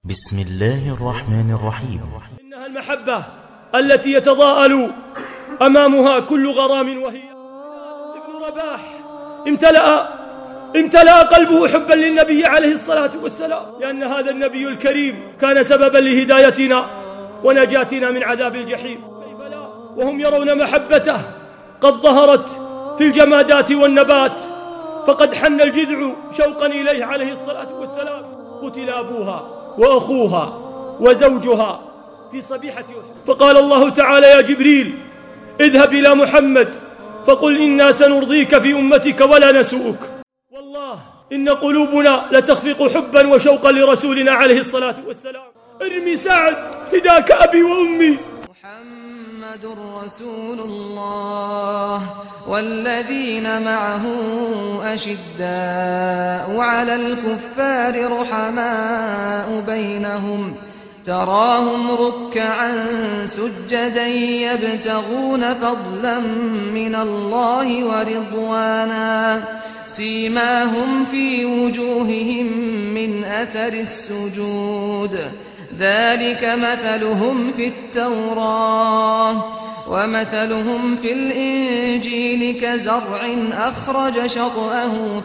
بسم الله الرحمن الرحيم. إنها المحبة التي يتضاءل أمامها كل غرام، وهي ابن رباح امتلأ قلبه حبا للنبي عليه الصلاة والسلام، لأن هذا النبي الكريم كان سببا لهدايتنا ونجاتنا من عذاب الجحيم. كيف لا وهم يرون محبته قد ظهرت في الجمادات والنبات، فقد حن الجذع شوقا إليه عليه الصلاة والسلام. قتل أبوها وأخوها وزوجها في صبيحة أحد، فقال الله تعالى: يا جبريل اذهب إلى محمد فقل إنا سنرضيك في أمتك ولا نسوءك. والله إن قلوبنا لتخفق حبا وشوقا لرسولنا عليه الصلاة والسلام. ارمي سعد فداك أبي وأمي. محمد رسول الله والذين معه أشداء على الكفار رحماء بينهم تراهم ركعا سجدا يبتغون فضلا من الله ورضوانا سيماهم في وجوههم من أثر السجود ذلك مثلهم في التوراة ومثلهم في الإنجيل كزرع أخرج شطأه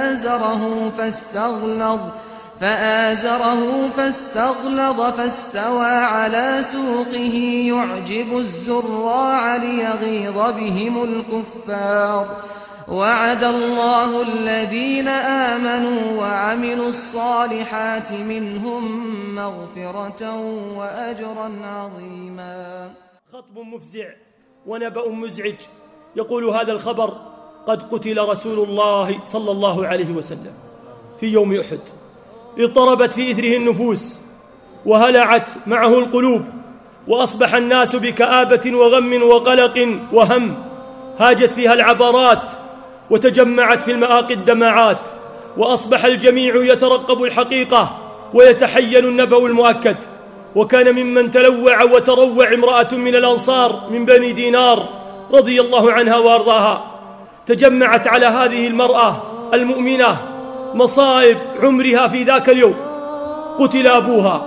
فآزره فاستغلظ فاستوى على سوقه يعجب الزراع ليغيظ بهم الكفار. وعد الله الذين آمنوا وعملوا الصالحات منهم مغفرة وأجرا عظيما. خطب مفزع ونبأ مزعج، يقول هذا الخبر: قد قتل رسول الله صلى الله عليه وسلم في يوم أحد. اضطربت في إثره النفوس وهلعت معه القلوب، وأصبح الناس بكآبة وغم وقلق وهم، هاجت فيها العبرات وتجمعت في المآقي الدمعات، وأصبح الجميع يترقب الحقيقة ويتحين النبأ المؤكد. وكان ممن تلوع وتروع امرأة من الأنصار من بني دينار رضي الله عنها وأرضاها. تجمعت على هذه المرأة المؤمنة مصائب عمرها في ذاك اليوم. قتل أبوها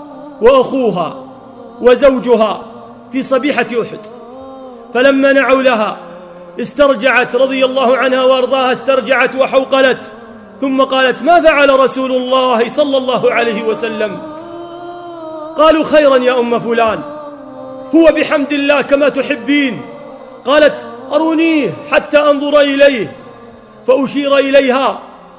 وأخوها وزوجها في صبيحة أحد، فلما نعوا لها استرجعت رضي الله عنها وأرضاها، استرجعت وحوقلت، ثم قالت: ما فعل رسول الله صلى الله عليه وسلم؟ قالوا: خيرا يا أم فلان، هو بحمد الله كما تحبين. قالت: أرونيه حتى أنظر إليه، فأشير إليها.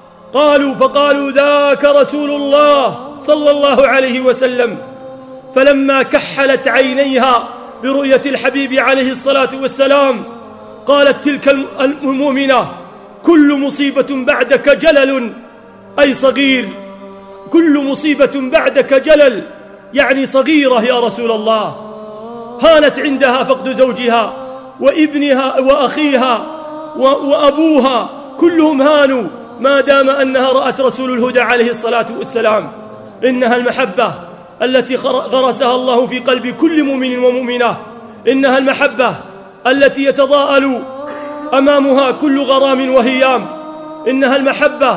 فقالوا: ذاك رسول الله صلى الله عليه وسلم. فلما كحلت عينيها برؤية الحبيب عليه الصلاة والسلام قالت تلك المؤمنة: كل مصيبة بعدك جلل، أي صغير، كل مصيبة بعدك جلل، يعني صغيرة يا رسول الله. هانت عندها فقد زوجها وابنها وأخيها وأبوها، كلهم هانوا ما دام أنها رأت رسول الهدى عليه الصلاة والسلام. إنها المحبة التي غرسها الله في قلب كل مؤمن ومؤمنة. إنها المحبة التي يتضاءل أمامها كل غرام وهيام. إنها المحبة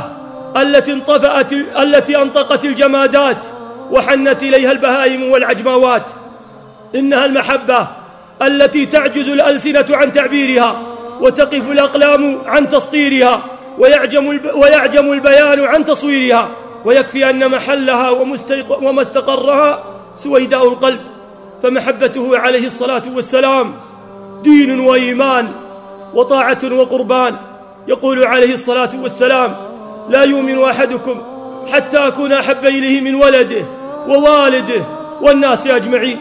التي أنطقت الجمادات وحنت إليها البهائم والعجماوات. إنها المحبة التي تعجز الألسنة عن تعبيرها وتقف الأقلام عن تسطيرها ويعجم البيان عن تصويرها، ويكفي أن محلها وما استقرها سويداء القلب. فمحبته عليه الصلاة والسلام دين وإيمان وطاعة وقربان. يقول عليه الصلاة والسلام: لا يؤمن أحدكم حتى أكون أحب إليه من ولده ووالده والناس أجمعين.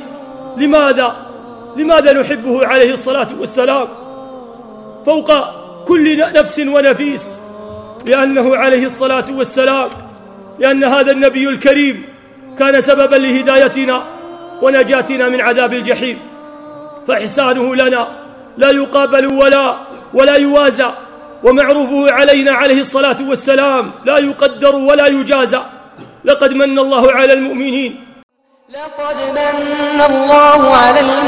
لماذا نحبه عليه الصلاة والسلام فوق كل نفس ونفيس؟ لأنه عليه الصلاة والسلام، لأن هذا النبي الكريم كان سببا لهدايتنا ونجاتنا من عذاب الجحيم. فإحسانه لنا لا يقابل ولا يوازى، ومعروفه علينا عليه الصلاة والسلام لا يقدر ولا يجازى. لقد من الله على المؤمنين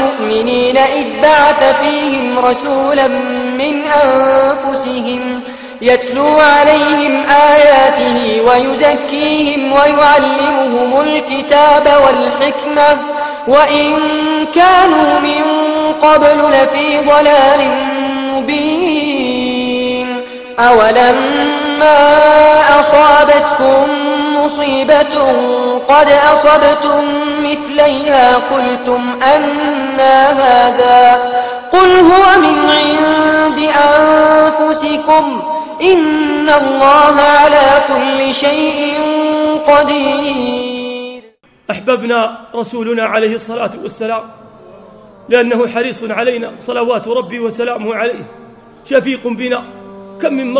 إذ بعث فيهم رسولا من أنفسهم يتلو عليهم آياته ويزكيهم ويعلمهم الكتاب والحكمة وإن كانوا من قبل لفي ضلال مبين. أولما أصابتكم مصيبة قد أصبتم مثليها قلتم أنى هذا قل هو من عند أنفسكم إن الله على كل شيء قدير. أحببنا رسولنا عليه الصلاة والسلام لأنه حريص علينا صلوات ربي وسلامه عليه، شفيق بنا. كم من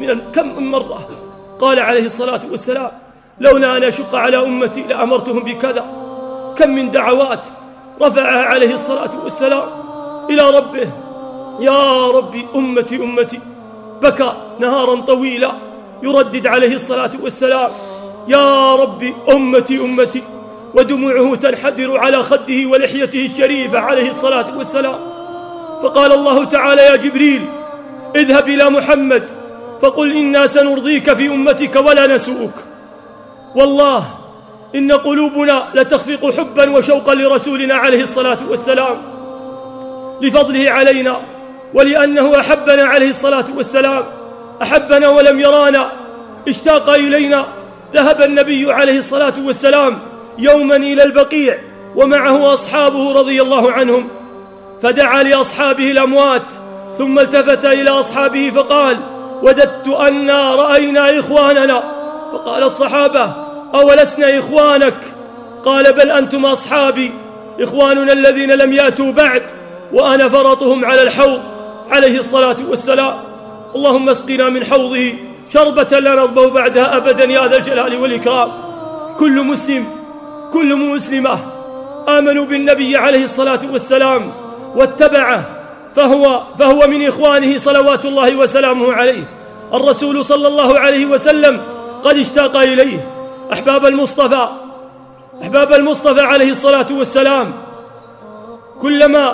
مرة قال عليه الصلاة والسلام لولا أن أشق على أمتي لأمرتهم بكذا. كم من دعوات رفعها عليه الصلاة والسلام إلى ربه، يا ربي أمتي أمتي. بكى نهارا طويلا يردد عليه الصلاة والسلام يا ربي أمتي أمتي، ودموعه تنحدر على خده ولحيته الشريفة عليه الصلاة والسلام. فقال الله تعالى يا جبريل اذهب إلى محمد فقل إنا سنرضيك في أمتك ولا نسوءك. والله إن قلوبنا لتخفق حبا وشوقا لرسولنا عليه الصلاة والسلام لفضله علينا ولأنه أحبنا عليه الصلاة والسلام، أحبنا ولم يرانا، اشتاق إلينا. ذهب النبي عليه الصلاة والسلام يوما إلى البقيع ومعه أصحابه رضي الله عنهم، فدعا لأصحابه الأموات ثم التفت إلى أصحابه فقال وددت أنا رأينا إخواننا. فقال الصحابة أولسنا إخوانك؟ قال بل أنتم أصحابي، إخواننا الذين لم يأتوا بعد وأنا فرطهم على الحوض عليه الصلاة والسلام. اللهم اسقنا من حوضه شربة لا نضبه بعدها أبدا يا ذا الجلال والإكرام. كل مسلم كل مسلمة آمنوا بالنبي عليه الصلاة والسلام واتبعه فهو من إخوانه صلوات الله وسلامه عليه. الرسول صلى الله عليه وسلم قد اشتاق إليه. أحباب المصطفى عليه الصلاة والسلام، كلما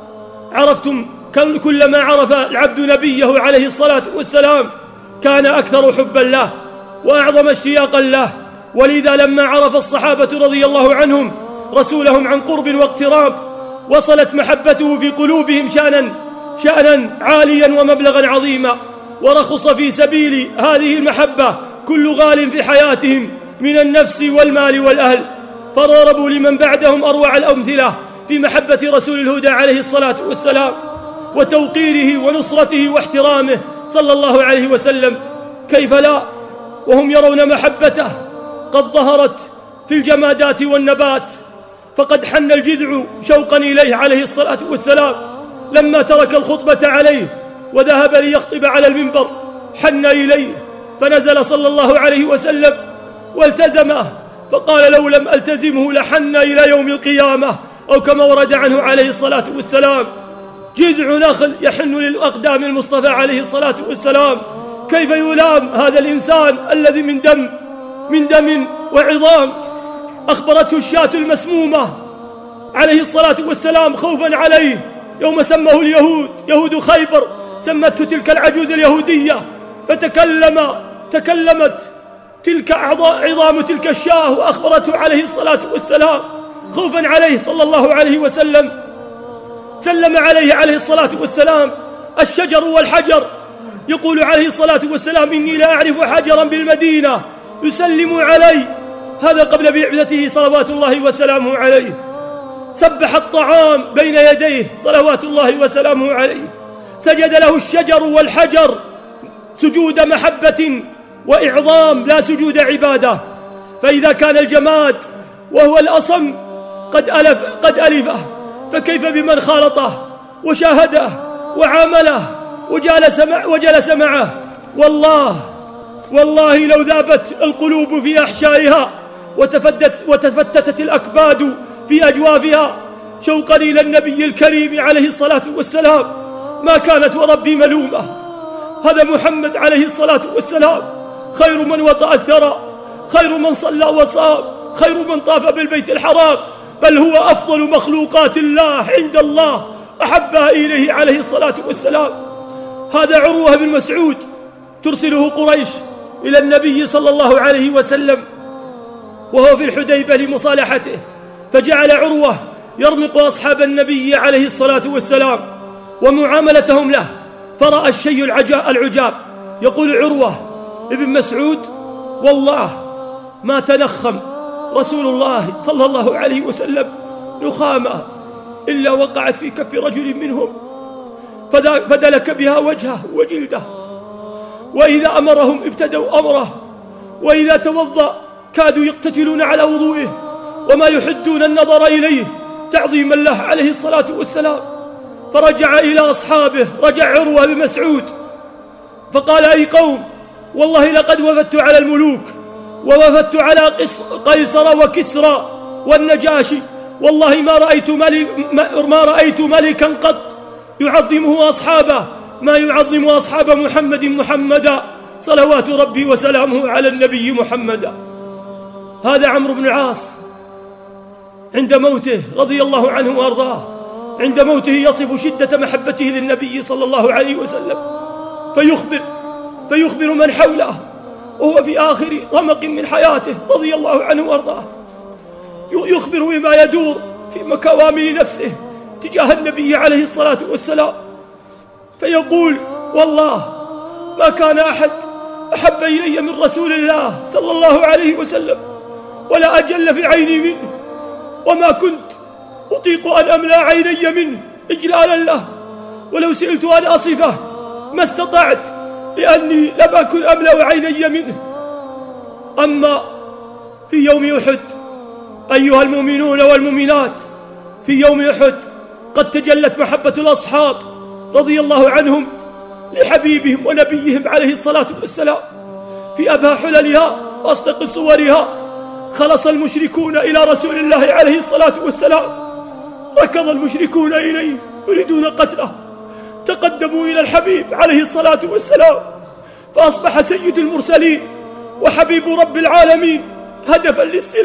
عرف العبد نبيه عليه الصلاة والسلام كان أكثر حبا له وأعظم اشتياقا له. ولذا لما عرف الصحابة رضي الله عنهم رسولهم عن قرب واقتراب وصلت محبته في قلوبهم شأنا عاليا ومبلغا عظيما، ورخص في سبيل هذه المحبة كل غال في حياتهم من النفس والمال والأهل، فضربوا لمن بعدهم أروع الأمثلة في محبة رسول الهدى عليه الصلاة والسلام وتوقيره ونصرته واحترامه صلى الله عليه وسلم. كيف لا وهم يرون محبته قد ظهرت في الجمادات والنبات، فقد حن الجذع شوقا إليه عليه الصلاة والسلام. لما ترك الخطبة عليه وذهب ليخطب على المنبر حن إليه، فنزل صلى الله عليه وسلم والتزمه، فقال لو لم ألتزمه لحن إلى يوم القيامة، أو كما ورد عنه عليه الصلاة والسلام. جذع نخل يحن للأقدام المصطفى عليه الصلاة والسلام. كيف يلام هذا الإنسان الذي من دم وعظام؟ أخبرته الشاة المسمومة عليه الصلاة والسلام خوفا عليه يوم سمه اليهود يهود خيبر، سمته تلك العجوز اليهودية، تكلمت تلك عظام تلك الشاة وأخبرته عليه الصلاة والسلام خوفا عليه صلى الله عليه وسلم. سلم عليه عليه الصلاة والسلام الشجر والحجر، يقول عليه الصلاة والسلام إني لا أعرف حجرا بالمدينة يسلم علي. هذا قبل بعثته صلوات الله وسلامه عليه. سبح الطعام بين يديه صلوات الله وسلامه عليه. سجد له الشجر والحجر سجود محبة وإعظام لا سجود عبادة. فإذا كان الجماد وهو الأصم قد ألفه، فكيف بمن خالطه وشاهده وعامله وجلس معه؟ والله لو ذابت القلوب في أحشائها وتفتتت الأكباد في أجوافها شوقا إلى النبي الكريم عليه الصلاة والسلام ما كانت وربي ملومة. هذا محمد عليه الصلاة والسلام خير من وطأ الثرى، خير من صلى وصام، خير من طاف بالبيت الحرام، بل هو أفضل مخلوقات الله عند الله أحبها إليه عليه الصلاة والسلام. هذا عروة بن مسعود ترسله قريش إلى النبي صلى الله عليه وسلم وهو في الحديبة لمصالحته، فجعل عروة يرمق أصحاب النبي عليه الصلاة والسلام ومعاملتهم له، فرأى الشيء العجاب. يقول عروة ابن مسعود: والله ما تنخم رسول الله صلى الله عليه وسلم نخامة إلا وقعت في كف رجل منهم فدلك بها وجهه وجلده، وإذا أمرهم ابتدوا أمره، وإذا توضأ كادوا يقتتلون على وضوئه وما يحدون النظر إليه تعظيما له عليه الصلاة والسلام. فرجع إلى أصحابه، رجع عروة بن مسعود فقال: أي قوم، والله لقد وفدت على الملوك ووفدت على قيصر وكسرى والنجاشي، والله ما رأيت ملكا قط يعظمه أصحابه ما يعظم أصحاب محمدا صلوات ربي وسلامه على النبي محمد. هذا عمرو بن العاص عند موته رضي الله عنه وأرضاه، عند موته يصف شدة محبته للنبي صلى الله عليه وسلم، فيخبر من حوله وهو في آخر رمق من حياته رضي الله عنه وأرضاه، يخبر بما يدور في مكوامن نفسه تجاه النبي عليه الصلاة والسلام، فيقول: والله ما كان أحد أحب إلي من رسول الله صلى الله عليه وسلم ولا أجل في عيني منه، وما كنت أطيق أن أملأ عيني منه إجلالا له، ولو سئلت أن أصفه ما استطعت لأني لم أكن أملأ عيني منه. أما في يوم أحد أيها المؤمنون والمؤمنات، في يوم أحد قد تجلت محبة الأصحاب رضي الله عنهم لحبيبهم ونبيهم عليه الصلاة والسلام في أبهى حللها وأصدق صورها. خلص المشركون إلى رسول الله عليه الصلاة والسلام، ركض المشركون إليه يريدون قتله، تقدموا إلى الحبيب عليه الصلاة والسلام، فأصبح سيد المرسلين وحبيب رب العالمين هدفا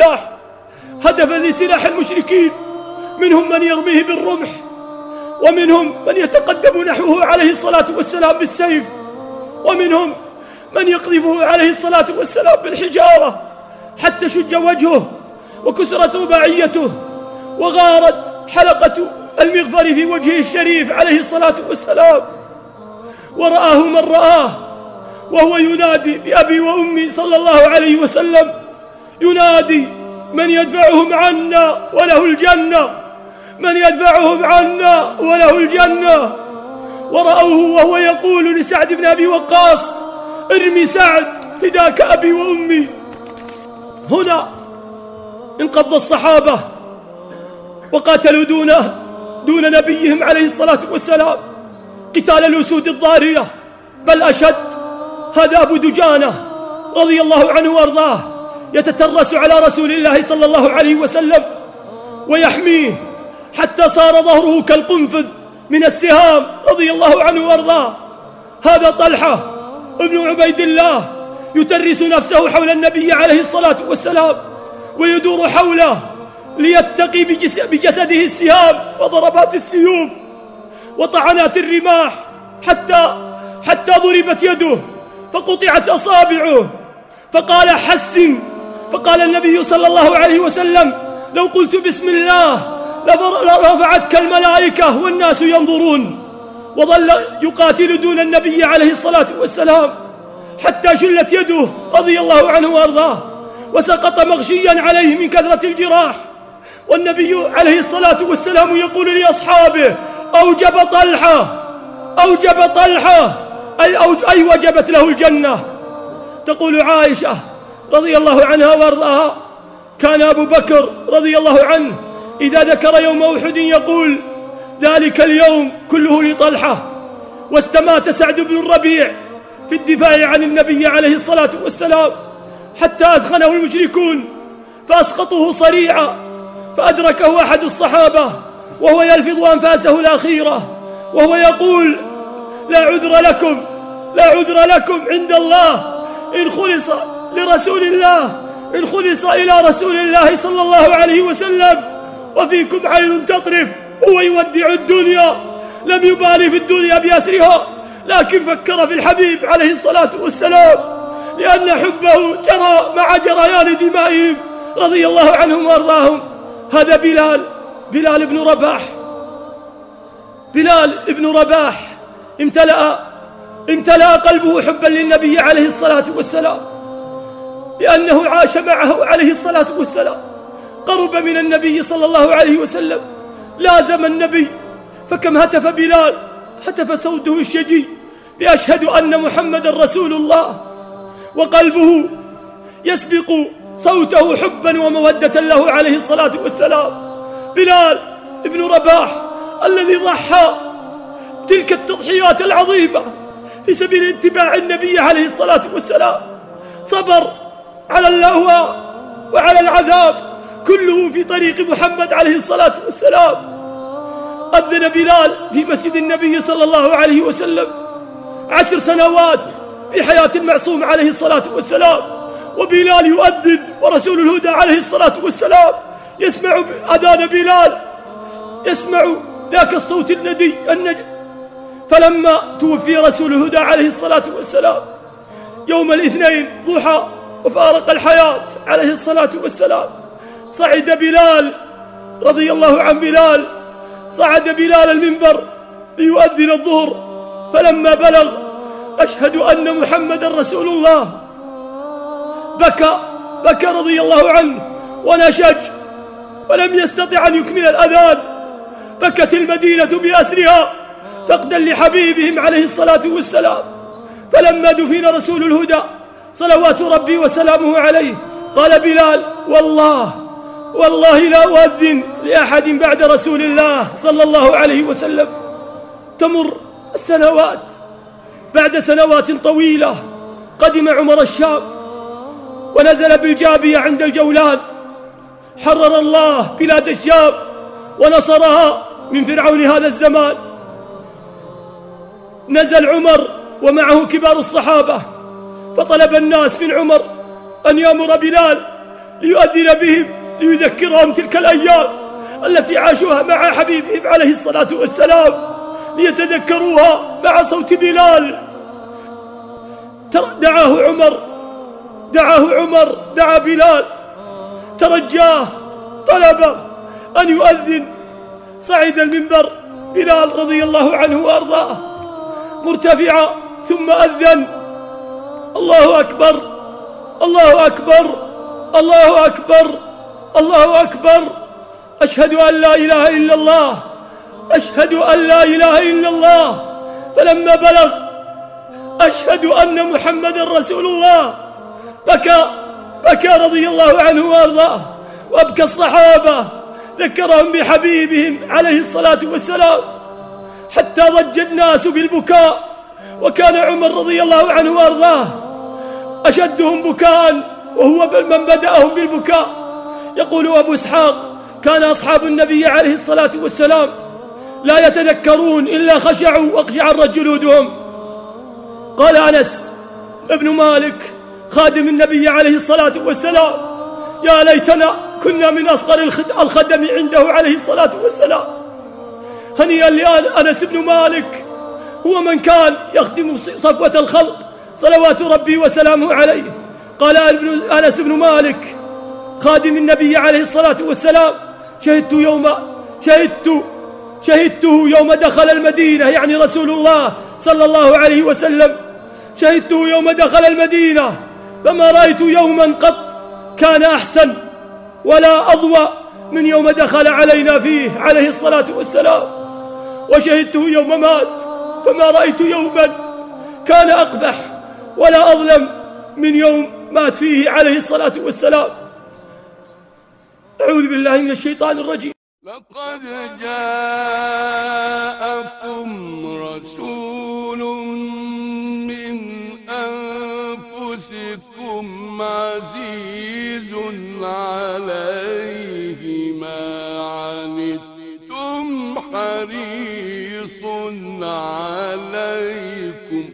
لسلاح المشركين، منهم من يرميه بالرمح، ومنهم من يتقدم نحوه عليه الصلاة والسلام بالسيف، ومنهم من يقذفه عليه الصلاة والسلام بالحجارة حتى شج وجهه وكسرت رباعيته وغارت حلقة المغفر في وجهه الشريف عليه الصلاة والسلام، ورآه من رآه وهو ينادي بأبي وأمي صلى الله عليه وسلم، ينادي: من يدفعهم عنا وله الجنة، من يدفعهم عنا وله الجنة. ورأوه وهو يقول لسعد بن أبي وقاص: ارمي سعد فداك أبي وأمي. هنا انقض الصحابة وقاتلوا دون نبيهم عليه الصلاة والسلام قتال الأسود الضارية، بل أشد. هذا أبو دجانة رضي الله عنه وأرضاه يتترس على رسول الله صلى الله عليه وسلم ويحميه حتى صار ظهره كالقنفذ من السهام رضي الله عنه وأرضاه. هذا طلحة ابن عبيد الله يترس نفسه حول النبي عليه الصلاة والسلام ويدور حوله ليتقي بجسده السهام وضربات السيوف وطعنات الرماح حتى ضربت يده فقطعت أصابعه، فقال: حسن. فقال النبي صلى الله عليه وسلم: لو قلت بسم الله لرفعتك الملائكة والناس ينظرون. وظل يقاتل دون النبي عليه الصلاة والسلام حتى شلت يده رضي الله عنه وأرضاه، وسقط مغشيا عليه من كثرة الجراح. والنبي عليه الصلاة والسلام يقول لأصحابه: أوجب طلحة أي وجبت له الجنة. تقول عائشة رضي الله عنها وارضاها: كان أبو بكر رضي الله عنه إذا ذكر يوم أحد يقول: ذلك اليوم كله لطلحة. واستمات سعد بن الربيع في الدفاع عن النبي عليه الصلاة والسلام حتى أثخنه المشركون فأسقطوه صريعا، فأدركه أحد الصحابة وهو يلفظ أنفاسه الأخيرة وهو يقول: لا عذر لكم عند الله إن خلص إلى رسول الله صلى الله عليه وسلم وفيكم عين تطرف. هو يودع الدنيا، لم يبالي في الدنيا بأسرها، لكن فكر في الحبيب عليه الصلاة والسلام، لأن حبه جرى مع جريان دمائهم رضي الله عنهم وأرضاهم. هذا بلال بن رباح امتلأ قلبه حبا للنبي عليه الصلاة والسلام، لأنه عاش معه عليه الصلاة والسلام، قرب من النبي صلى الله عليه وسلم، لازم النبي. فكم هتف بلال، هتف صوته الشجي بأشهد أن محمد رسول الله، وقلبه يسبق صوته حبا ومودة له عليه الصلاة والسلام. بلال ابن رباح الذي ضحى تلك التضحيات العظيمة في سبيل اتباع النبي عليه الصلاة والسلام، صبر على اللهو وعلى العذاب كله في طريق محمد عليه الصلاة والسلام. أذن بلال في مسجد النبي صلى الله عليه وسلم 10 سنوات في حياة المعصوم عليه الصلاة والسلام، وبلال يؤذن ورسول الهدى عليه الصلاة والسلام يسمع أذان بلال، يسمع ذاك الصوت الندي فلما توفي رسول الهدى عليه الصلاة والسلام يوم الاثنين ضحى وفارق الحياة عليه الصلاة والسلام، صعد بلال رضي الله عن بلال، صعد بلال المنبر ليؤذن الظهر، فلما بلغ أشهد أن محمد رسول الله بكى رضي الله عنه ونشج ولم يستطع أن يكمل الأذان. بكت المدينة بأسرها فقدا لحبيبهم عليه الصلاة والسلام. فلما دفن رسول الهدى صلوات ربي وسلامه عليه قال بلال والله لا أؤذن لأحد بعد رسول الله صلى الله عليه وسلم. تمر السنوات، بعد سنوات طويلة قدم عمر الشام ونزل بالجابية عند الجولان، حرر الله بلاد الشام ونصرها من فرعون هذا الزمان. نزل عمر ومعه كبار الصحابة، فطلب الناس من عمر أن يأمر بلال ليؤذن بهم ليذكرهم تلك الأيام التي عاشوها مع حبيبهم عليه الصلاة والسلام، ليتذكروها مع صوت بلال. دعا بلال، ترجاه، طلبه أن يؤذن. صعد المنبر بلال رضي الله عنه وأرضاه مرتفعا ثم أذن: الله أكبر، الله أكبر، الله أكبر، الله أكبر، أشهد أن لا إله إلا الله، أشهد أن لا إله إلا الله. فلما بلغ أشهد أن محمد رسول الله بكى رضي الله عنه وأرضاه، وأبكى الصحابة، ذكرهم بحبيبهم عليه الصلاة والسلام حتى ضج الناس بالبكاء. وكان عمر رضي الله عنه وأرضاه أشدهم بكاء، وهو من بدأهم بالبكاء. يقول أبو إسحاق: كان أصحاب النبي عليه الصلاة والسلام لا يتذكرون إلا خشعوا وأقشعرت جلودهم. قال أنس ابن مالك خادم النبي عليه الصلاة والسلام: يا ليتنا كنا من أصغر الخدم عنده عليه الصلاة والسلام. هنيئا لأنس بن مالك، هو من كان يخدم صفوة الخلق صلوات ربي وسلامه عليه. قال أنس بن مالك خادم النبي عليه الصلاة والسلام: شهدته يوم دخل المدينة، يعني رسول الله صلى الله عليه وسلم، شهدته يوم دخل المدينة فما رأيت يوما قط كان أحسن ولا أضوى من يوم دخل علينا فيه عليه الصلاة والسلام. وشهدته يوم مات فما رأيت يوما كان أقبح ولا أظلم من يوم مات فيه عليه الصلاة والسلام. أعوذ بالله من الشيطان الرجيم. لقد جاءكم رسول من أنفسكم عزيز عليه ما عنتم حريص عليكم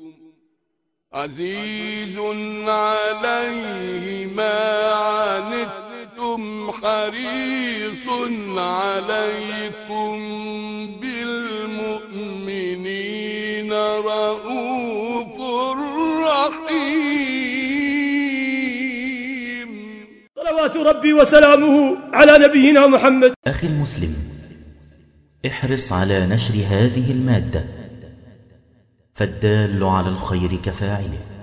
عزيز عليه ما عنتم حريص عليكم بالمؤمنين صلوات ربي وسلامه على نبينا محمد. أخي المسلم، احرص على نشر هذه المادة، فالدال على الخير كفاعله.